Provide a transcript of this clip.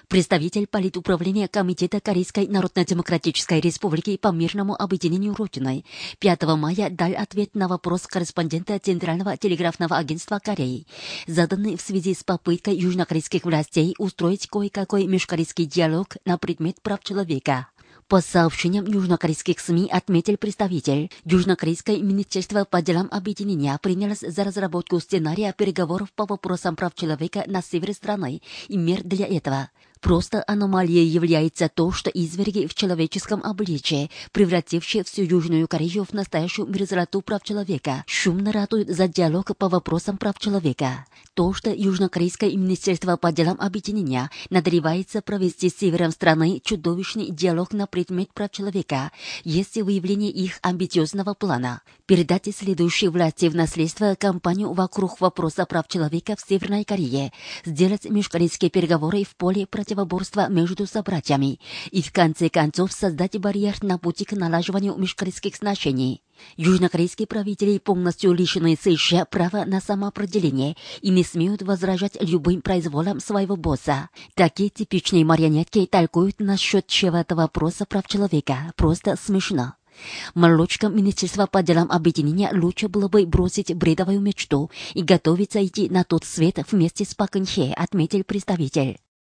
Представитель политуправления Комитета Корейской Народно-Демократической Республики по мирному объединению Родины 5 мая дал ответ на вопрос корреспондента Центрального телеграфного агентства Кореи, заданный в связи с попыткой южнокорейских властей устроить кое-какой межкорейский диалог на предмет прав человека. По сообщениям южнокорейских СМИ отметил представитель, Южнокорейское министерство по делам объединения принялось за разработку сценария переговоров по вопросам прав человека на севере страны и мер для этого. Просто аномалией является то, что изверги в человеческом обличии, превратившие всю Южную Корею в настоящую мерзлоту прав человека, шумно ратуют за диалог по вопросам прав человека. То, что Южнокорейское министерство по делам объединения надревается провести с севером страны чудовищный диалог на предмет прав человека, есть выявление их амбициозного плана. Передать следующей власти в наследство кампанию вокруг вопроса прав человека в Северной Корее, сделать межкорейские переговоры в поле противоборства между собратьями и в конце концов создать барьер на пути к налаживанию межкорейских сношений. Южнокорейские правители полностью лишены США права на самоопределение и не смеют возражать любым произволам своего босса. Такие типичные марионетки толкуют насчет чего-то вопроса прав человека. Просто смешно. Молодчикам Министерства по делам объединения лучше было бы бросить бредовую мечту и готовиться идти на тот свет вместе с Пак Кын Хе, отметил представитель.